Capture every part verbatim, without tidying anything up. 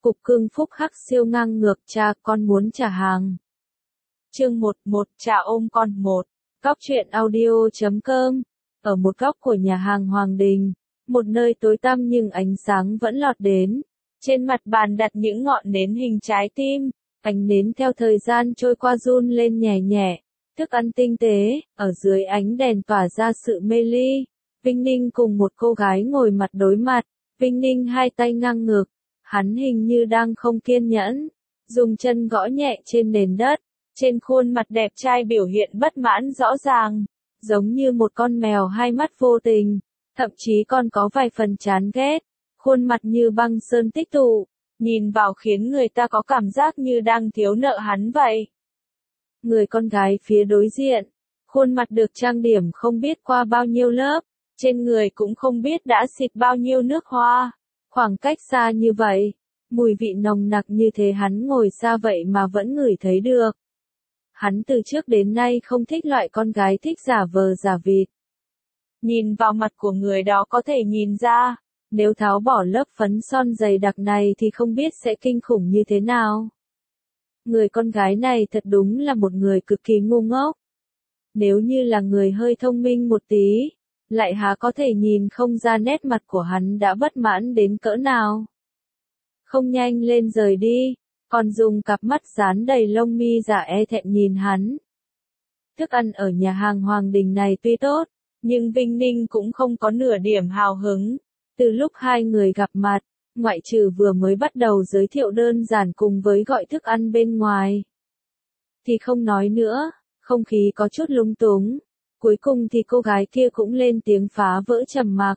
Cục cưng phúc hắc siêu ngang ngược, cha con muốn trả hàng. Chương một một Cha ôm con một. Góc truyện audio chấm com. Ở một góc của nhà hàng Hoàng Đình, một nơi tối tăm nhưng ánh sáng vẫn lọt đến. Trên mặt bàn đặt những ngọn nến hình trái tim, ánh nến theo thời gian trôi qua run lên nhẹ nhẹ. Thức ăn tinh tế, ở dưới ánh đèn tỏa ra sự mê ly. Vinh Ninh cùng một cô gái ngồi mặt đối mặt, Vinh Ninh hai tay ngang ngực, hắn hình như đang không kiên nhẫn, dùng chân gõ nhẹ trên nền đất, trên khuôn mặt đẹp trai biểu hiện bất mãn rõ ràng, giống như một con mèo hai mắt vô tình, thậm chí còn có vài phần chán ghét, khuôn mặt như băng sơn tích tụ, nhìn vào khiến người ta có cảm giác như đang thiếu nợ hắn vậy. Người con gái phía đối diện, khuôn mặt được trang điểm không biết qua bao nhiêu lớp, trên người cũng không biết đã xịt bao nhiêu nước hoa, khoảng cách xa như vậy, mùi vị nồng nặc như thế hắn ngồi xa vậy mà vẫn ngửi thấy được. Hắn từ trước đến nay không thích loại con gái thích giả vờ giả vịt. Nhìn vào mặt của người đó có thể nhìn ra, nếu tháo bỏ lớp phấn son dày đặc này thì không biết sẽ kinh khủng như thế nào. Người con gái này thật đúng là một người cực kỳ ngu ngốc. Nếu như là người hơi thông minh một tí, lại há có thể nhìn không ra nét mặt của hắn đã bất mãn đến cỡ nào. Không nhanh lên rời đi, còn dùng cặp mắt dán đầy lông mi giả e thẹn nhìn hắn. Thức ăn ở nhà hàng Hoàng Đình này tuy tốt, nhưng Vinh Ninh cũng không có nửa điểm hào hứng. Từ lúc hai người gặp mặt, ngoại trừ vừa mới bắt đầu giới thiệu đơn giản cùng với gọi thức ăn bên ngoài, thì không nói nữa, không khí có chút lung túng. Cuối cùng thì cô gái kia cũng lên tiếng phá vỡ trầm mặc.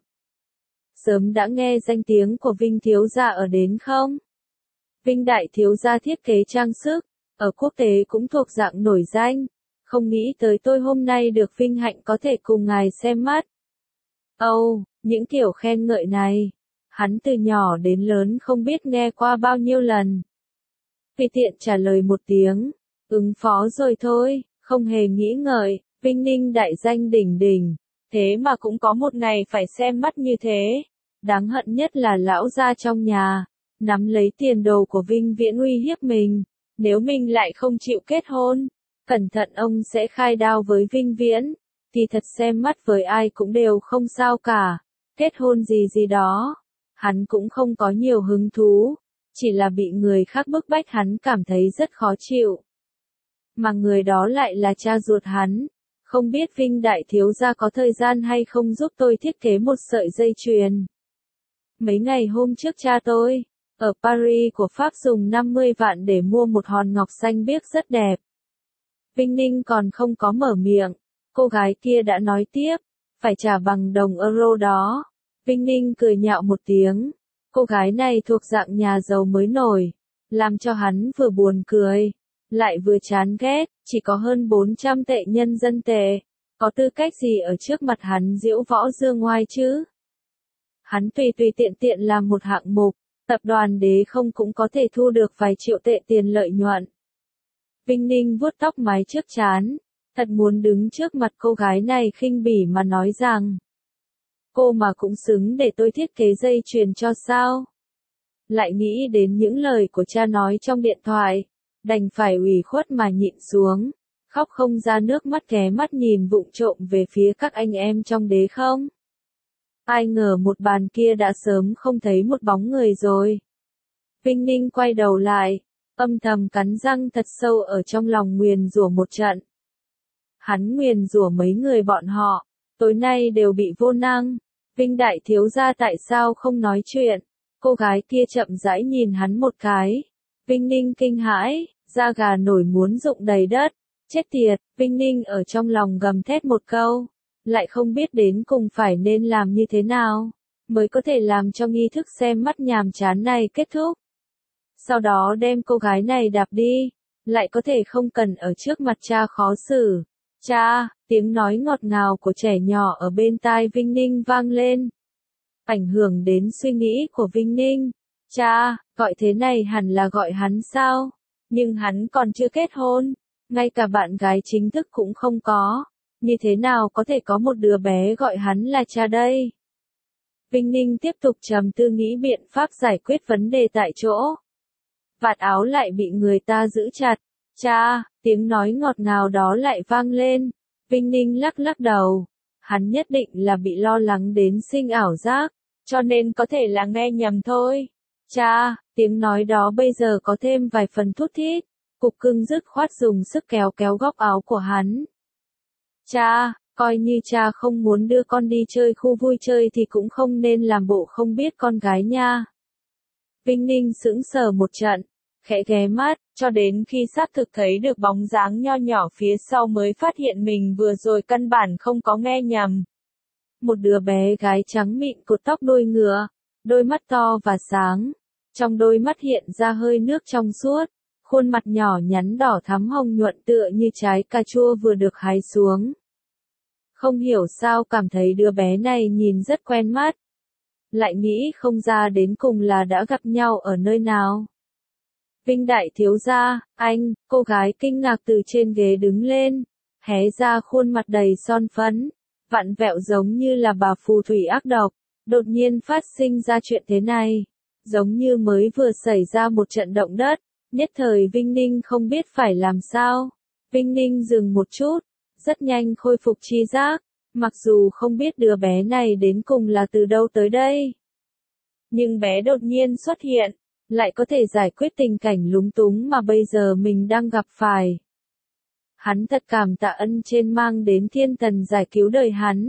Sớm đã nghe danh tiếng của Vinh thiếu gia ở đến không? Vinh đại thiếu gia thiết kế trang sức, ở quốc tế cũng thuộc dạng nổi danh, không nghĩ tới tôi hôm nay được vinh hạnh có thể cùng ngài xem mắt. Âu, oh, những kiểu khen ngợi này, hắn từ nhỏ đến lớn không biết nghe qua bao nhiêu lần. Tùy tiện trả lời một tiếng, ứng phó rồi thôi, không hề nghĩ ngợi. Vinh Ninh đại danh đỉnh đỉnh, thế mà cũng có một ngày phải xem mắt như thế. Đáng hận nhất là lão gia trong nhà, nắm lấy tiền đồ của Vinh Viễn uy hiếp mình. Nếu mình lại không chịu kết hôn, cẩn thận ông sẽ khai đao với Vinh Viễn, thì thật xem mắt với ai cũng đều không sao cả. Kết hôn gì gì đó, hắn cũng không có nhiều hứng thú, chỉ là bị người khác bức bách hắn cảm thấy rất khó chịu. Mà người đó lại là cha ruột hắn. Không biết Vinh đại thiếu gia có thời gian hay không giúp tôi thiết kế một sợi dây chuyền. Mấy ngày hôm trước cha tôi, ở Paris của Pháp dùng năm mươi vạn để mua một hòn ngọc xanh biếc rất đẹp. Vinh Ninh còn không có mở miệng, cô gái kia đã nói tiếp, phải trả bằng đồng euro đó. Vinh Ninh cười nhạo một tiếng, cô gái này thuộc dạng nhà giàu mới nổi, làm cho hắn vừa buồn cười, lại vừa chán ghét, chỉ có hơn bốn trăm tệ nhân dân tệ, có tư cách gì ở trước mặt hắn diễu võ dương ngoai chứ? Hắn tùy tùy tiện tiện làm một hạng mục, tập đoàn Đế Không cũng có thể thu được vài triệu tệ tiền lợi nhuận. Vinh Ninh vuốt tóc mái trước trán, thật muốn đứng trước mặt cô gái này khinh bỉ mà nói rằng, cô mà cũng xứng để tôi thiết kế dây chuyền cho sao? Lại nghĩ đến những lời của cha nói trong điện thoại, đành phải ủy khuất mà nhịn xuống, khóc không ra nước mắt ghé mắt nhìn vụng trộm về phía các anh em trong Đế Không. Ai ngờ một bàn kia đã sớm không thấy một bóng người rồi. Vinh Ninh quay đầu lại, âm thầm cắn răng thật sâu ở trong lòng nguyền rủa một trận. Hắn nguyền rủa mấy người bọn họ, tối nay đều bị vô năng. Vinh đại thiếu gia tại sao không nói chuyện? Cô gái kia chậm rãi nhìn hắn một cái. Vinh Ninh kinh hãi, da gà nổi muốn rụng đầy đất. Chết tiệt, Vinh Ninh ở trong lòng gầm thét một câu, lại không biết đến cùng phải nên làm như thế nào, mới có thể làm cho nghi thức xem mắt nhàm chán này kết thúc. Sau đó đem cô gái này đạp đi, lại có thể không cần ở trước mặt cha khó xử. Cha, tiếng nói ngọt ngào của trẻ nhỏ ở bên tai Vinh Ninh vang lên. Ảnh hưởng đến suy nghĩ của Vinh Ninh. Cha, gọi thế này hẳn là gọi hắn sao? Nhưng hắn còn chưa kết hôn, ngay cả bạn gái chính thức cũng không có. Như thế nào có thể có một đứa bé gọi hắn là cha đây? Vinh Ninh tiếp tục trầm tư nghĩ biện pháp giải quyết vấn đề tại chỗ. vạt áo lại bị người ta giữ chặt. Cha, tiếng nói ngọt ngào đó lại vang lên. Vinh Ninh lắc lắc đầu. Hắn nhất định là bị lo lắng đến sinh ảo giác, cho nên có thể là nghe nhầm thôi. Cha, tiếng nói đó bây giờ có thêm vài phần thút thít. Cục Cưng dứt khoát dùng sức kéo kéo góc áo của hắn. Cha, coi như cha không muốn đưa con đi chơi khu vui chơi thì cũng không nên làm bộ không biết con gái nha. Vinh Ninh sững sờ một trận, khẽ ghé mắt, cho đến khi xác thực thấy được bóng dáng nho nhỏ phía sau mới phát hiện mình vừa rồi căn bản không có nghe nhầm. Một đứa bé gái trắng mịn cột tóc đuôi ngựa, đôi mắt to và sáng, trong đôi mắt hiện ra hơi nước trong suốt, khuôn mặt nhỏ nhắn đỏ thắm hồng nhuận tựa như trái cà chua vừa được hái xuống. Không hiểu sao cảm thấy đứa bé này nhìn rất quen mắt. Lại nghĩ không ra đến cùng là đã gặp nhau ở nơi nào. Vinh đại thiếu gia, anh, cô gái kinh ngạc từ trên ghế đứng lên, hé ra khuôn mặt đầy son phấn, vặn vẹo giống như là bà phù thủy ác độc, đột nhiên phát sinh ra chuyện thế này, giống như mới vừa xảy ra một trận động đất, nhất thời Vinh Ninh không biết phải làm sao. Vinh Ninh dừng một chút, rất nhanh khôi phục tri giác, mặc dù không biết đứa bé này đến cùng là từ đâu tới đây. Nhưng bé đột nhiên xuất hiện, lại có thể giải quyết tình cảnh lúng túng mà bây giờ mình đang gặp phải. Hắn thật cảm tạ ân trên mang đến thiên thần giải cứu đời hắn.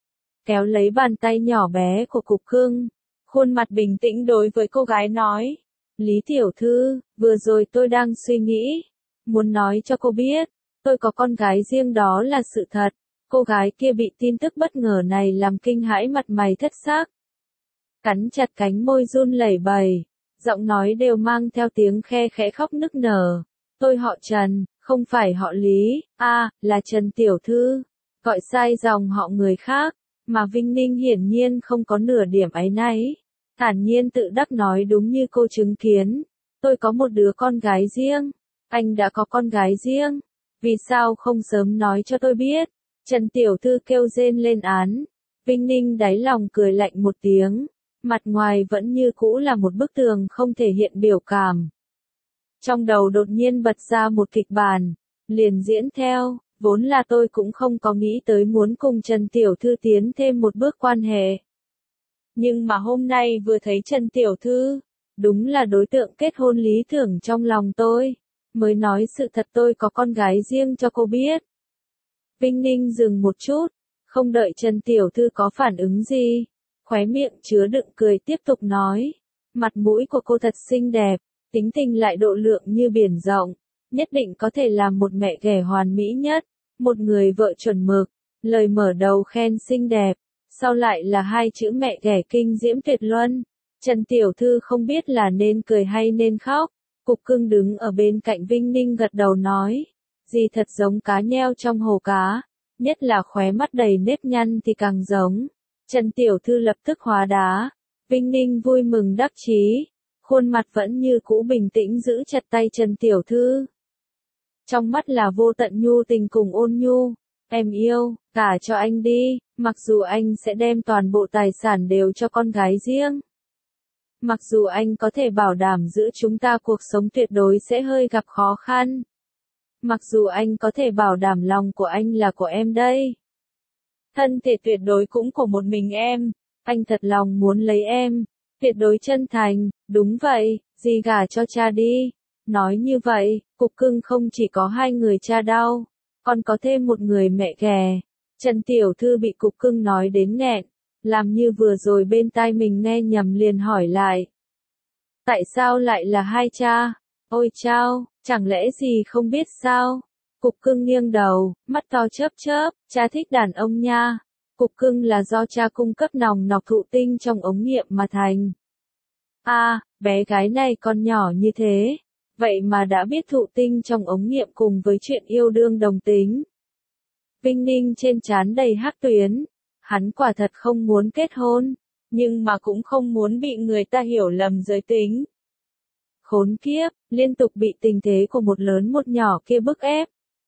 Kéo lấy bàn tay nhỏ bé của Cục Cưng, khuôn mặt bình tĩnh đối với cô gái nói. Lý tiểu thư, vừa rồi tôi đang suy nghĩ, muốn nói cho cô biết, tôi có con gái riêng đó là sự thật. Cô gái kia bị tin tức bất ngờ này làm kinh hãi mặt mày thất xác. Cắn chặt cánh môi run lẩy bẩy, giọng nói đều mang theo tiếng khe khẽ khóc nức nở. Tôi họ Trần, không phải họ Lý, a à, là Trần tiểu thư, gọi sai dòng họ người khác, mà Vinh Ninh hiển nhiên không có nửa điểm áy náy. Thản nhiên tự đắc nói đúng như cô chứng kiến, tôi có một đứa con gái riêng, anh đã có con gái riêng, vì sao không sớm nói cho tôi biết? Trần tiểu thư kêu rên lên án. Vinh Ninh đáy lòng cười lạnh một tiếng, mặt ngoài vẫn như cũ là một bức tường không thể hiện biểu cảm. Trong đầu đột nhiên bật ra một kịch bản, liền diễn theo, vốn là tôi cũng không có nghĩ tới muốn cùng Trần tiểu thư tiến thêm một bước quan hệ. Nhưng mà hôm nay vừa thấy Trần tiểu thư, đúng là đối tượng kết hôn lý tưởng trong lòng tôi, mới nói sự thật tôi có con gái riêng cho cô biết. Vinh Ninh dừng một chút, không đợi Trần tiểu thư có phản ứng gì, khóe miệng chứa đựng cười tiếp tục nói, mặt mũi của cô thật xinh đẹp, tính tình lại độ lượng như biển rộng, nhất định có thể làm một mẹ ghẻ hoàn mỹ nhất, một người vợ chuẩn mực, lời mở đầu khen xinh đẹp, sau lại là hai chữ mẹ ghẻ kinh diễm tuyệt luân. Trần tiểu thư không biết là nên cười hay nên khóc. Cục Cưng đứng ở bên cạnh Vinh Ninh gật đầu nói, gì thật giống cá nheo trong hồ cá, nhất là khóe mắt đầy nếp nhăn thì càng giống. Trần tiểu thư lập tức hóa đá. Vinh Ninh vui mừng đắc chí, khuôn mặt vẫn như cũ bình tĩnh giữ chặt tay Trần tiểu thư. Trong mắt là vô tận nhu tình cùng ôn nhu. Em yêu, gả cho anh đi, mặc dù anh sẽ đem toàn bộ tài sản đều cho con gái riêng. Mặc dù anh có thể bảo đảm giữ chúng ta cuộc sống tuyệt đối sẽ hơi gặp khó khăn. Mặc dù anh có thể bảo đảm lòng của anh là của em đây. Thân thể tuyệt đối cũng của một mình em, anh thật lòng muốn lấy em, tuyệt đối chân thành, đúng vậy, dì gả cho cha đi. Nói như vậy, Cục Cưng không chỉ có hai người cha đau, còn có thêm một người mẹ ghẻ. Trần tiểu thư bị Cục Cưng nói đến nghẹn, làm như vừa rồi bên tai mình nghe nhầm liền hỏi lại. Tại sao lại là hai cha? Ôi chao, chẳng lẽ gì không biết sao? Cục Cưng nghiêng đầu, mắt to chớp chớp, cha thích đàn ông nha. Cục Cưng là do cha cung cấp nòng nọc thụ tinh trong ống nghiệm mà thành. A, à, bé gái này còn nhỏ như thế, vậy mà đã biết thụ tinh trong ống nghiệm cùng với chuyện yêu đương đồng tính. Vinh Ninh trên trán đầy hắc tuyến, hắn quả thật không muốn kết hôn, nhưng mà cũng không muốn bị người ta hiểu lầm giới tính. Khốn kiếp, liên tục bị tình thế của một lớn một nhỏ kia bức ép.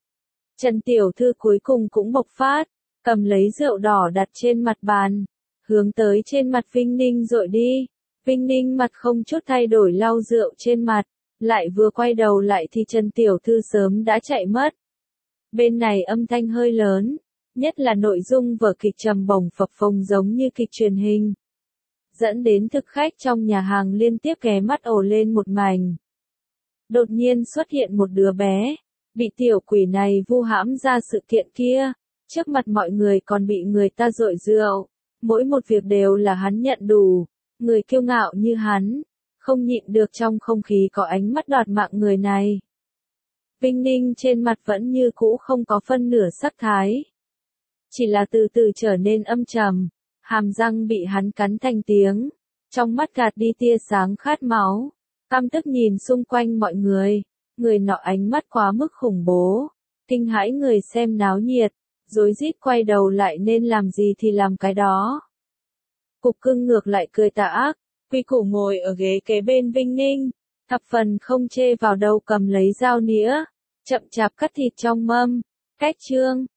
Trần tiểu thư cuối cùng cũng bộc phát, cầm lấy rượu đỏ đặt trên mặt bàn, hướng tới trên mặt Vinh Ninh dội đi. Vinh Ninh mặt không chút thay đổi lau rượu trên mặt, Lại vừa quay đầu lại thì Trần Tiểu Thư sớm đã chạy mất. Bên này âm thanh hơi lớn, nhất là nội dung vở kịch trầm bổng phập phồng giống như kịch truyền hình. Dẫn đến thực khách trong nhà hàng liên tiếp ghé mắt ồ lên một mảnh. Đột nhiên xuất hiện một đứa bé, bị tiểu quỷ này vu hãm ra sự kiện kia, trước mặt mọi người còn bị người ta dội rượu, mỗi một việc đều là hắn nhận đủ, người kiêu ngạo như hắn, không nhịn được trong không khí có ánh mắt đoạt mạng người này. Vinh Ninh trên mặt vẫn như cũ không có phân nửa sắc thái, chỉ là từ từ trở nên âm trầm, hàm răng bị hắn cắn thành tiếng, trong mắt gạt đi tia sáng khát máu, căm tức nhìn xung quanh mọi người, người nọ ánh mắt quá mức khủng bố, kinh hãi người xem náo nhiệt, rối rít quay đầu lại nên làm gì thì làm cái đó. Cục Cưng ngược lại cười tà ác, quy củ ngồi ở ghế kế bên Vinh Ninh, thập phần không chê vào đâu cầm lấy dao nĩa, chậm chạp cắt thịt trong mâm, cách chương.